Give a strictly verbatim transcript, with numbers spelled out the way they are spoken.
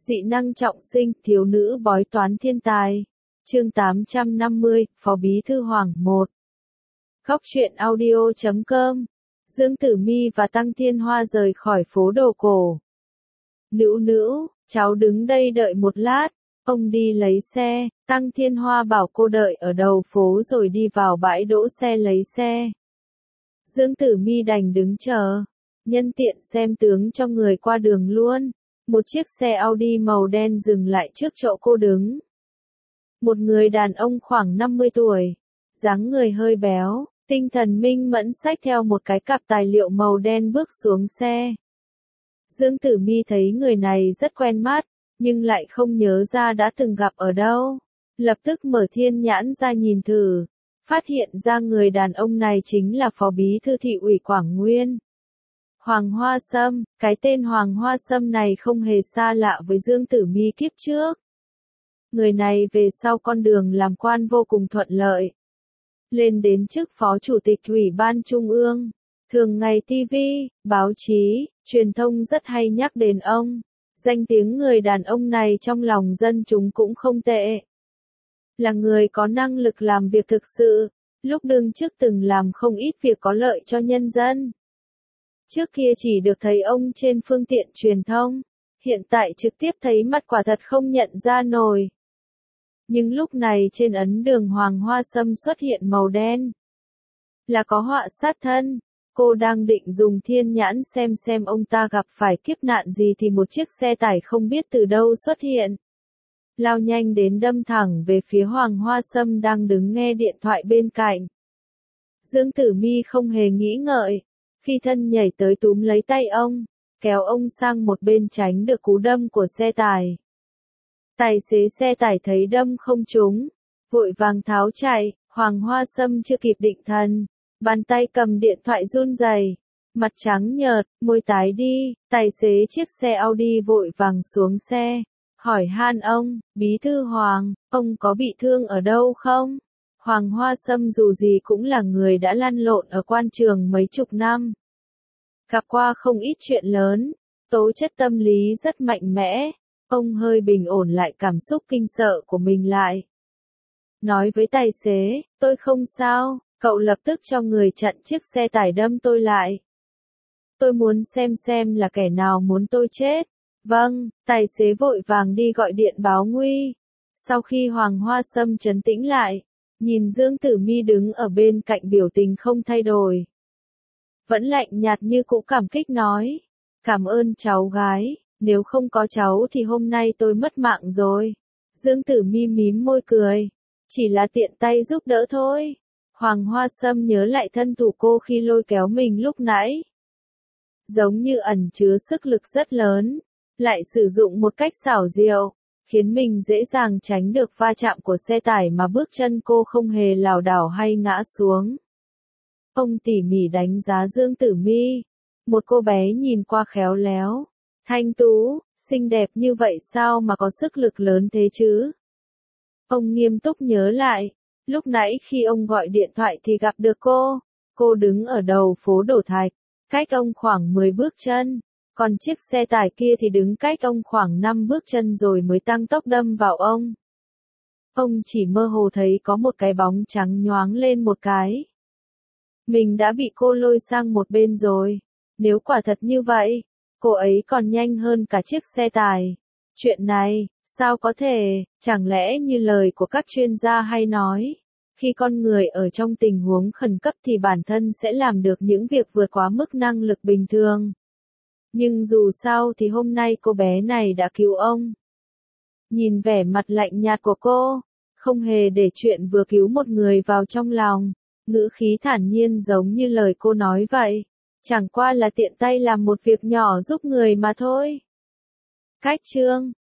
Dị năng trọng sinh, thiếu nữ bói toán thiên tài. Chương tám trăm năm mươi, Phó Bí Thư Hoàng một. Góc truyện audio chấm com. Dương Tử Mi và Tăng Thiên Hoa rời khỏi phố đồ cổ. Nữu nữu, cháu đứng đây đợi một lát, ông đi lấy xe. Tăng Thiên Hoa bảo cô đợi ở đầu phố rồi đi vào bãi đỗ xe lấy xe. Dương Tử Mi đành đứng chờ, nhân tiện xem tướng cho người qua đường luôn. Một chiếc xe Audi màu đen dừng lại trước chỗ cô đứng. Một người đàn ông khoảng năm mươi tuổi, dáng người hơi béo, tinh thần minh mẫn xách theo một cái cặp tài liệu màu đen bước xuống xe. Dương Tử Mi thấy người này rất quen mắt, nhưng lại không nhớ ra đã từng gặp ở đâu. Lập tức mở thiên nhãn ra nhìn thử, phát hiện ra người đàn ông này chính là Phó Bí Thư Thị ủy Quảng Nguyên. Hoàng Hoa Sâm, cái tên Hoàng Hoa Sâm này không hề xa lạ với Dương Tử Mi kiếp trước. Người này về sau con đường làm quan vô cùng thuận lợi. Lên đến chức Phó Chủ tịch Ủy ban Trung ương, thường ngày ti vi, báo chí, truyền thông rất hay nhắc đến ông. Danh tiếng người đàn ông này trong lòng dân chúng cũng không tệ. Là người có năng lực làm việc thực sự, lúc đương chức từng làm không ít việc có lợi cho nhân dân. Trước kia chỉ được thấy ông trên phương tiện truyền thông, hiện tại trực tiếp thấy mặt quả thật không nhận ra nổi. Nhưng lúc này trên ấn đường Hoàng Hoa Sâm xuất hiện màu đen. Là có họa sát thân, cô đang định dùng thiên nhãn xem xem ông ta gặp phải kiếp nạn gì thì một chiếc xe tải không biết từ đâu xuất hiện. Lao nhanh đến đâm thẳng về phía Hoàng Hoa Sâm đang đứng nghe điện thoại bên cạnh. Dương Tử Mi không hề nghĩ ngợi, phi thân nhảy tới túm lấy tay ông, kéo ông sang một bên tránh được cú đâm của xe tải. Tài xế xe tải thấy đâm không trúng, vội vàng tháo chạy. Hoàng Hoa Sâm chưa kịp định thần, bàn tay cầm điện thoại run rẩy, mặt trắng nhợt, môi tái đi. Tài xế chiếc xe Audi vội vàng xuống xe, hỏi han ông, Bí Thư Hoàng, ông có bị thương ở đâu không? Hoàng Hoa Sâm dù gì cũng là người đã lăn lộn ở quan trường mấy chục năm. Gặp qua không ít chuyện lớn, tố chất tâm lý rất mạnh mẽ, ông hơi bình ổn lại cảm xúc kinh sợ của mình lại. Nói với tài xế, tôi không sao, cậu lập tức cho người chặn chiếc xe tải đâm tôi lại. Tôi muốn xem xem là kẻ nào muốn tôi chết. Vâng, tài xế vội vàng đi gọi điện báo nguy. Sau khi Hoàng Hoa Sâm trấn tĩnh lại, nhìn Dương Tử Mi đứng ở bên cạnh biểu tình không thay đổi. Vẫn lạnh nhạt như cũ, cảm kích nói, cảm ơn cháu gái, nếu không có cháu thì hôm nay tôi mất mạng rồi. Dương Tử Mi mím môi cười, chỉ là tiện tay giúp đỡ thôi. Hoàng Hoa Sâm nhớ lại thân thủ cô khi lôi kéo mình lúc nãy. Giống như ẩn chứa sức lực rất lớn, lại sử dụng một cách xảo diệu, khiến mình dễ dàng tránh được va chạm của xe tải mà bước chân cô không hề lảo đảo hay ngã xuống. Ông tỉ mỉ đánh giá Dương Tử Mi, một cô bé nhìn qua khéo léo, thanh tú, xinh đẹp như vậy sao mà có sức lực lớn thế chứ? Ông nghiêm túc nhớ lại, lúc nãy khi ông gọi điện thoại thì gặp được cô, cô đứng ở đầu phố Đổ Thạch, cách ông khoảng mười bước chân, còn chiếc xe tải kia thì đứng cách ông khoảng năm bước chân rồi mới tăng tốc đâm vào ông. Ông chỉ mơ hồ thấy có một cái bóng trắng nhoáng lên một cái. Mình đã bị cô lôi sang một bên rồi, nếu quả thật như vậy, cô ấy còn nhanh hơn cả chiếc xe tải. Chuyện này, sao có thể, chẳng lẽ như lời của các chuyên gia hay nói, khi con người ở trong tình huống khẩn cấp thì bản thân sẽ làm được những việc vượt quá mức năng lực bình thường. Nhưng dù sao thì hôm nay cô bé này đã cứu ông. Nhìn vẻ mặt lạnh nhạt của cô, không hề để chuyện vừa cứu một người vào trong lòng, ngữ khí thản nhiên giống như lời cô nói vậy. Chẳng qua là tiện tay làm một việc nhỏ giúp người mà thôi. Cách chương